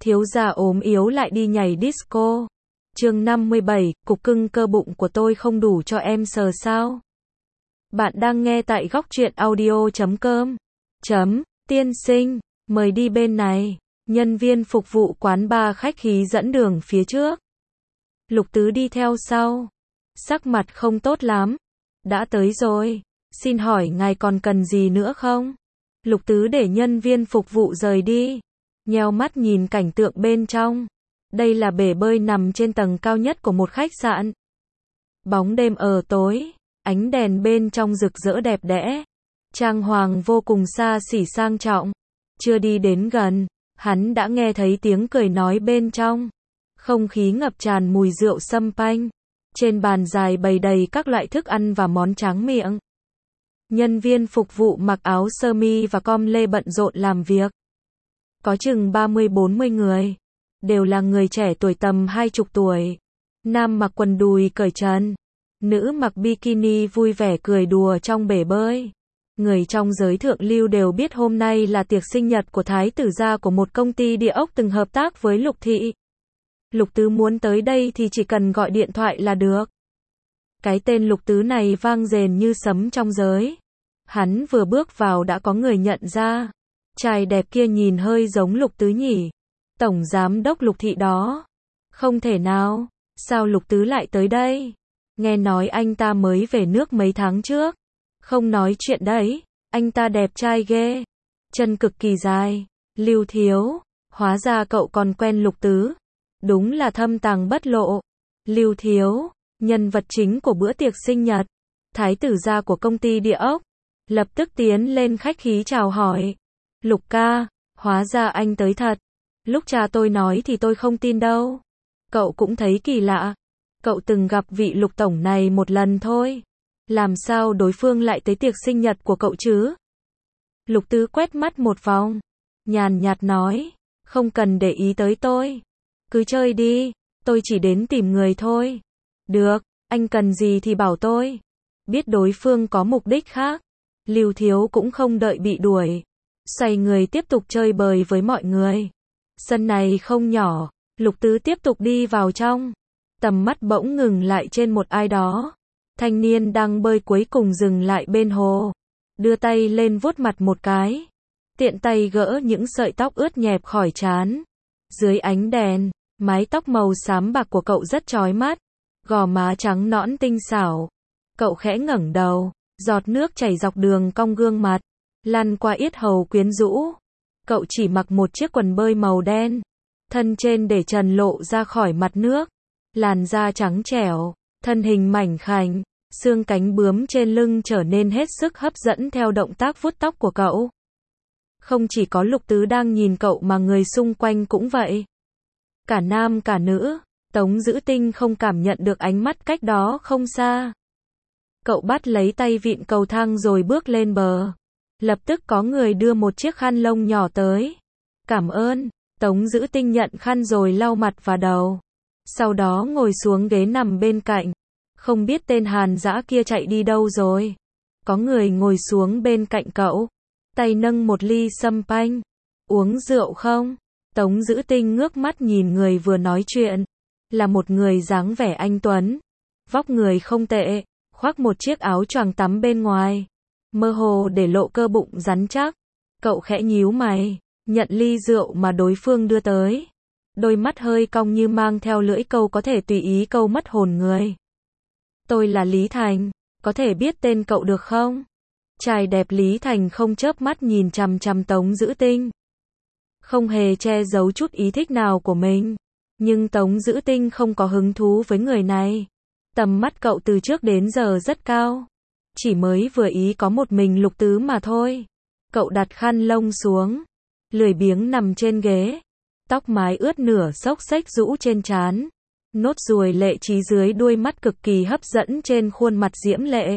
Thiếu gia ốm yếu lại đi nhảy disco. Chương 57, cục cưng cơ bụng của tôi không đủ cho em sờ sao? Bạn đang nghe tại góc truyện audio.com. Tiên sinh, mời đi bên này. Nhân viên phục vụ quán bar khách khí dẫn đường phía trước. Lục Tứ đi theo sau. Sắc mặt không tốt lắm. Đã tới rồi. Xin hỏi ngài còn cần gì nữa không? Lục Tứ để nhân viên phục vụ rời đi. Nheo mắt nhìn cảnh tượng bên trong. Đây là bể bơi nằm trên tầng cao nhất của một khách sạn. Bóng đêm ở tối, ánh đèn bên trong rực rỡ đẹp đẽ. Trang hoàng vô cùng xa xỉ sang trọng. Chưa đi đến gần, hắn đã nghe thấy tiếng cười nói bên trong. Không khí ngập tràn mùi rượu sâm panh. Trên bàn dài bày đầy các loại thức ăn và món tráng miệng. Nhân viên phục vụ mặc áo sơ mi và com lê bận rộn làm việc. Có chừng 30-40 người. Đều là người trẻ tuổi tầm 20 tuổi. Nam mặc quần đùi cởi trần. Nữ mặc bikini vui vẻ cười đùa trong bể bơi. Người trong giới thượng lưu đều biết hôm nay là tiệc sinh nhật của thái tử gia của một công ty địa ốc từng hợp tác với Lục Thị. Lục Tứ muốn tới đây thì chỉ cần gọi điện thoại là được. Cái tên Lục Tứ này vang rền như sấm trong giới. Hắn vừa bước vào đã có người nhận ra. Trai đẹp kia nhìn hơi giống Lục Tứ nhỉ. Tổng giám đốc Lục Thị đó. Không thể nào. Sao Lục Tứ lại tới đây? Nghe nói anh ta mới về nước mấy tháng trước. Không nói chuyện đấy. Anh ta đẹp trai ghê. Chân cực kỳ dài. Lưu Thiếu. Hóa ra cậu còn quen Lục Tứ. Đúng là thâm tàng bất lộ. Lưu Thiếu. Nhân vật chính của bữa tiệc sinh nhật. Thái tử gia của công ty địa ốc. Lập tức tiến lên khách khí chào hỏi. Lục ca. Hóa ra anh tới thật. Lúc cha tôi nói thì tôi không tin đâu. Cậu cũng thấy kỳ lạ. Cậu từng gặp vị Lục tổng này một lần thôi. Làm sao đối phương lại tới tiệc sinh nhật của cậu chứ? Lục Tứ quét mắt một vòng. Nhàn nhạt nói. Không cần để ý tới tôi. Cứ chơi đi. Tôi chỉ đến tìm người thôi. Được, anh cần gì thì bảo tôi. Biết đối phương có mục đích khác. Lưu Thiếu cũng không đợi bị đuổi. Xoay người tiếp tục chơi bời với mọi người. Sân này không nhỏ. Lục Tứ tiếp tục đi vào trong. Tầm mắt bỗng ngừng lại trên một ai đó. Thanh niên đang bơi cuối cùng dừng lại bên hồ. Đưa tay lên vuốt mặt một cái. Tiện tay gỡ những sợi tóc ướt nhẹp khỏi trán. Dưới ánh đèn, mái tóc màu xám bạc của cậu rất chói mắt. Gò má trắng nõn tinh xảo. Cậu khẽ ngẩng đầu. Giọt nước chảy dọc đường cong gương mặt. Lăn qua yết hầu quyến rũ. Cậu chỉ mặc một chiếc quần bơi màu đen. Thân trên để trần lộ ra khỏi mặt nước. Làn da trắng trẻo. Thân hình mảnh khảnh. Xương cánh bướm trên lưng trở nên hết sức hấp dẫn theo động tác vuốt tóc của cậu. Không chỉ có Lục Tứ đang nhìn cậu mà người xung quanh cũng vậy. Cả nam cả nữ. Tống Dữ Tinh không cảm nhận được ánh mắt cách đó không xa. Cậu bắt lấy tay vịn cầu thang rồi bước lên bờ. Lập tức có người đưa một chiếc khăn lông nhỏ tới. Cảm ơn. Tống Dữ Tinh nhận khăn rồi lau mặt và đầu. Sau đó ngồi xuống ghế nằm bên cạnh. Không biết tên Hàn Dã kia chạy đi đâu rồi. Có người ngồi xuống bên cạnh cậu. Tay nâng một ly sâm panh. Uống rượu không? Tống Dữ Tinh ngước mắt nhìn người vừa nói chuyện. Là một người dáng vẻ anh tuấn. Vóc người không tệ. Khoác một chiếc áo choàng tắm bên ngoài. Mơ hồ để lộ cơ bụng rắn chắc. Cậu khẽ nhíu mày. Nhận ly rượu mà đối phương đưa tới. Đôi mắt hơi cong như mang theo lưỡi câu có thể tùy ý câu mất hồn người. Tôi là Lý Thành. Có thể biết tên cậu được không? Trai đẹp Lý Thành không chớp mắt nhìn chằm chằm Tống Dữ Tinh. Không hề che giấu chút ý thích nào của mình. Nhưng Tống Dữ Tinh không có hứng thú với người này. Tầm mắt cậu từ trước đến giờ rất cao. Chỉ mới vừa ý có một mình Lục Tứ mà thôi. Cậu đặt khăn lông xuống. Lười biếng nằm trên ghế. Tóc mái ướt nửa xốc xếch rũ trên trán. Nốt ruồi lệ trí dưới đuôi mắt cực kỳ hấp dẫn trên khuôn mặt diễm lệ.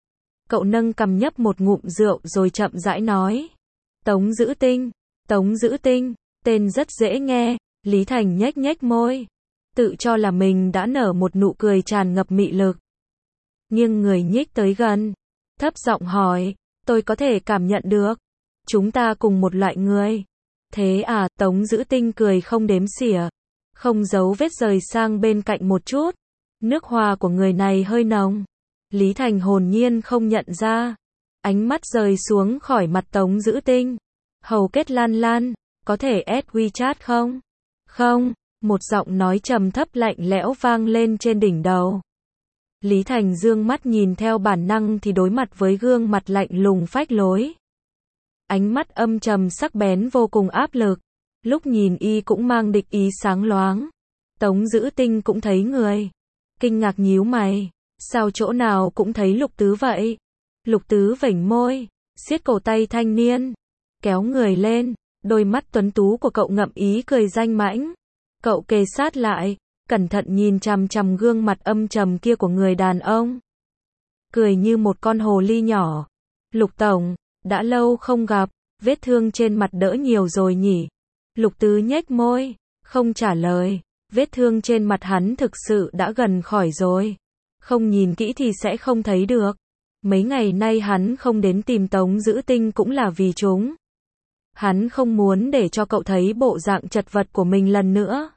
Cậu nâng cằm nhấp một ngụm rượu rồi chậm rãi nói. Tống Dữ Tinh. Tống Dữ Tinh. Tên rất dễ nghe. Lý Thành nhếch nhếch môi. Tự cho là mình đã nở một nụ cười tràn ngập mị lực. Nghiêng người nhích tới gần. Thấp giọng hỏi. Tôi có thể cảm nhận được. Chúng ta cùng một loại người. Thế à, Tống Dữ Tinh cười không đếm xỉa, không giấu vết rời sang bên cạnh một chút. Nước hoa của người này hơi nồng. Lý Thành hồn nhiên không nhận ra. Ánh mắt rời xuống khỏi mặt Tống Dữ Tinh. Hầu kết Lan Lan, có thể add WeChat không? Không, một giọng nói trầm thấp lạnh lẽo vang lên trên đỉnh đầu. Lý Thành dương mắt nhìn theo bản năng thì đối mặt với gương mặt lạnh lùng phách lối. Ánh mắt âm trầm sắc bén vô cùng áp lực. Lúc nhìn y cũng mang địch ý sáng loáng. Tống Dữ Tinh cũng thấy người. Kinh ngạc nhíu mày. Sao chỗ nào cũng thấy Lục Tứ vậy? Lục Tứ vểnh môi, siết cổ tay thanh niên, kéo người lên, đôi mắt tuấn tú của cậu ngậm ý cười danh mãnh. Cậu kề sát lại, cẩn thận nhìn chằm chằm gương mặt âm trầm kia của người đàn ông. Cười như một con hồ ly nhỏ. Lục Tổng, đã lâu không gặp, vết thương trên mặt đỡ nhiều rồi nhỉ? Lục Tứ nhếch môi, không trả lời. Vết thương trên mặt hắn thực sự đã gần khỏi rồi. Không nhìn kỹ thì sẽ không thấy được. Mấy ngày nay hắn không đến tìm Tống Dữ Tinh cũng là vì chúng. Hắn không muốn để cho cậu thấy bộ dạng chật vật của mình lần nữa.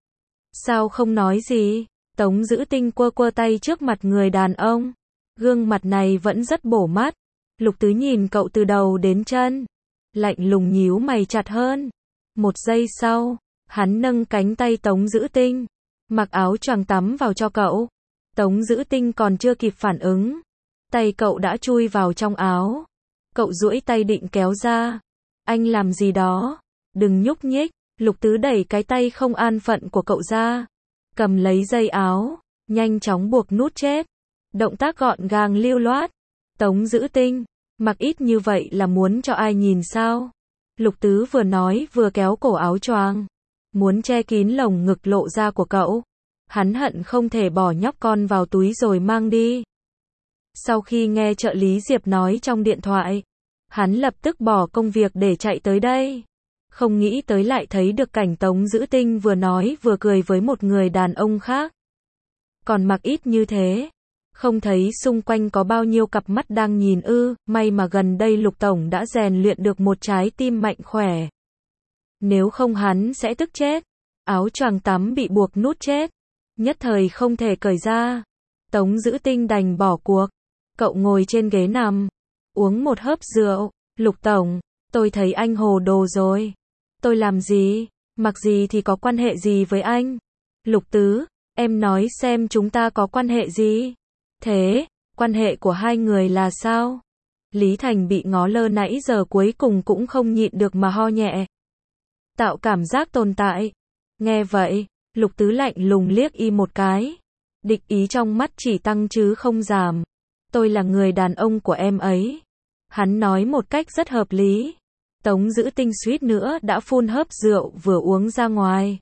Sao không nói gì? Tống Dữ Tinh quơ quơ tay trước mặt người đàn ông. Gương mặt này vẫn rất bổ mắt. Lục Tứ nhìn cậu từ đầu đến chân. Lạnh lùng nhíu mày chặt hơn. Một giây sau, hắn nâng cánh tay Tống Dữ Tinh. Mặc áo choàng tắm vào cho cậu. Tống Dữ Tinh còn chưa kịp phản ứng. Tay cậu đã chui vào trong áo. Cậu duỗi tay định kéo ra. Anh làm gì đó? Đừng nhúc nhích. Lục Tứ đẩy cái tay không an phận của cậu ra. Cầm lấy dây áo. Nhanh chóng buộc nút chết. Động tác gọn gàng lưu loát. Tống Dữ Tinh. Mặc ít như vậy là muốn cho ai nhìn sao? Lục Tứ vừa nói vừa kéo cổ áo choàng. Muốn che kín lồng ngực lộ ra của cậu. Hắn hận không thể bỏ nhóc con vào túi rồi mang đi. Sau khi nghe trợ lý Diệp nói trong điện thoại, hắn lập tức bỏ công việc để chạy tới đây. Không nghĩ tới lại thấy được cảnh Tống Dữ Tinh vừa nói vừa cười với một người đàn ông khác. Còn mặc ít như thế, không thấy xung quanh có bao nhiêu cặp mắt đang nhìn ư? May mà gần đây Lục Tổng đã rèn luyện được một trái tim mạnh khỏe. Nếu không hắn sẽ tức chết. Áo choàng tắm bị buộc nút chết. Nhất thời không thể cởi ra. Tống Dữ Tinh đành bỏ cuộc. Cậu ngồi trên ghế nằm, uống một hớp rượu. Lục Tổng, tôi thấy anh hồ đồ rồi. Tôi làm gì, mặc gì thì có quan hệ gì với anh? Lục Tứ, em nói xem chúng ta có quan hệ gì? Thế, quan hệ của hai người là sao? Lý Thành bị ngó lơ nãy giờ cuối cùng cũng không nhịn được mà ho nhẹ. Tạo cảm giác tồn tại. Nghe vậy, Lục Tứ lạnh lùng liếc y một cái. Địch ý trong mắt chỉ tăng chứ không giảm. Tôi là người đàn ông của em ấy. Hắn nói một cách rất hợp lý. Tống Dữ Tinh suýt nữa đã phun hớp rượu vừa uống ra ngoài.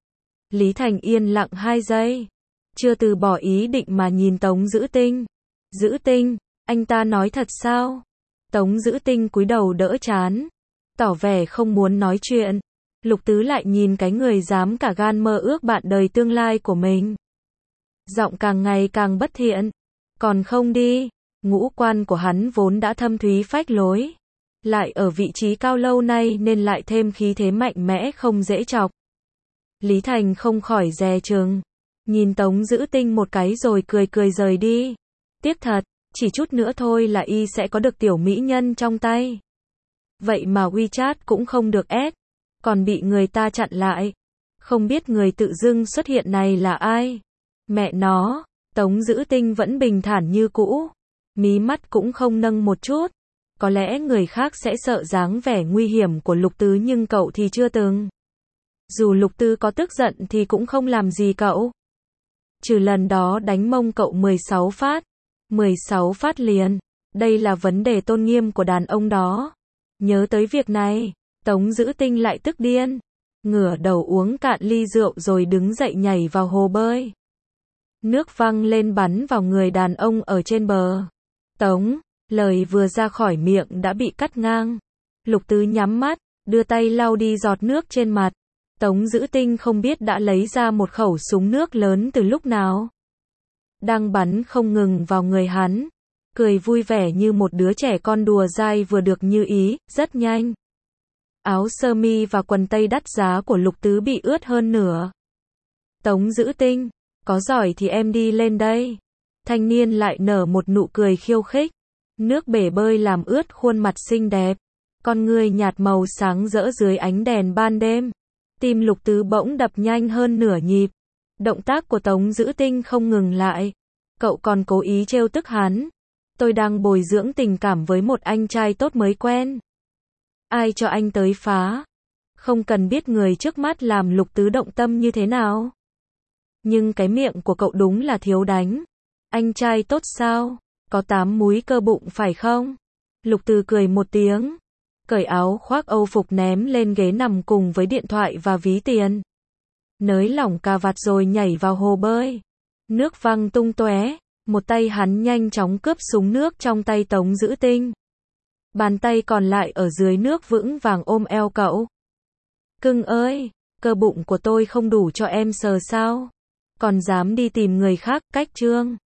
Lý Thành yên lặng 2 giây. Chưa từ bỏ ý định mà nhìn Tống Dữ Tinh. Dữ Tinh, anh ta nói thật sao? Tống Dữ Tinh cúi đầu đỡ trán. Tỏ vẻ không muốn nói chuyện. Lục Tứ lại nhìn cái người dám cả gan mơ ước bạn đời tương lai của mình. Giọng càng ngày càng bất thiện. Còn không đi. Ngũ quan của hắn vốn đã thâm thúy phách lối. Lại ở vị trí cao lâu nay nên lại thêm khí thế mạnh mẽ không dễ chọc. Lý Thành không khỏi dè chừng. Nhìn Tống Dữ Tinh một cái rồi cười cười rời đi. Tiếc thật, chỉ chút nữa thôi là y sẽ có được tiểu mỹ nhân trong tay. Vậy mà WeChat cũng không được add. Còn bị người ta chặn lại. Không biết người tự dưng xuất hiện này là ai? Mẹ nó, Tống Dữ Tinh vẫn bình thản như cũ. Mí mắt cũng không nâng một chút. Có lẽ người khác sẽ sợ dáng vẻ nguy hiểm của Lục Tứ nhưng cậu thì chưa từng. Dù Lục Tứ có tức giận thì cũng không làm gì cậu. Trừ lần đó đánh mông cậu 16 phát. 16 phát liền. Đây là vấn đề tôn nghiêm của đàn ông đó. Nhớ tới việc này, Tống Dữ Tinh lại tức điên. Ngửa đầu uống cạn ly rượu rồi đứng dậy nhảy vào hồ bơi. Nước văng lên bắn vào người đàn ông ở trên bờ. Tống, lời vừa ra khỏi miệng đã bị cắt ngang. Lục Tứ nhắm mắt, đưa tay lau đi giọt nước trên mặt. Tống Dữ Tinh không biết đã lấy ra một khẩu súng nước lớn từ lúc nào. Đang bắn không ngừng vào người hắn. Cười vui vẻ như một đứa trẻ con đùa dai vừa được như ý, rất nhanh. Áo sơ mi và quần tây đắt giá của Lục Tứ bị ướt hơn nửa. Tống Dữ Tinh, có giỏi thì em đi lên đây. Thanh niên lại nở một nụ cười khiêu khích. Nước bể bơi làm ướt khuôn mặt xinh đẹp. Con ngươi nhạt màu sáng rỡ dưới ánh đèn ban đêm. Tim Lục Tứ bỗng đập nhanh hơn nửa nhịp. Động tác của Tống Dữ Tinh không ngừng lại. Cậu còn cố ý trêu tức hắn. Tôi đang bồi dưỡng tình cảm với một anh trai tốt mới quen. Ai cho anh tới phá? Không cần biết người trước mắt làm Lục Tứ động tâm như thế nào. Nhưng cái miệng của cậu đúng là thiếu đánh. Anh trai tốt sao? Có 8 múi cơ bụng phải không? Lục Tứ cười một tiếng. Cởi áo khoác Âu phục ném lên ghế nằm cùng với điện thoại và ví tiền. Nới lỏng cà vạt rồi nhảy vào hồ bơi. Nước văng tung tóe. Một tay hắn nhanh chóng cướp súng nước trong tay Tống Dữ Tinh. Bàn tay còn lại ở dưới nước vững vàng ôm eo cậu. Cưng ơi, cơ bụng của tôi không đủ cho em sờ sao? Còn dám đi tìm người khác, cách chương.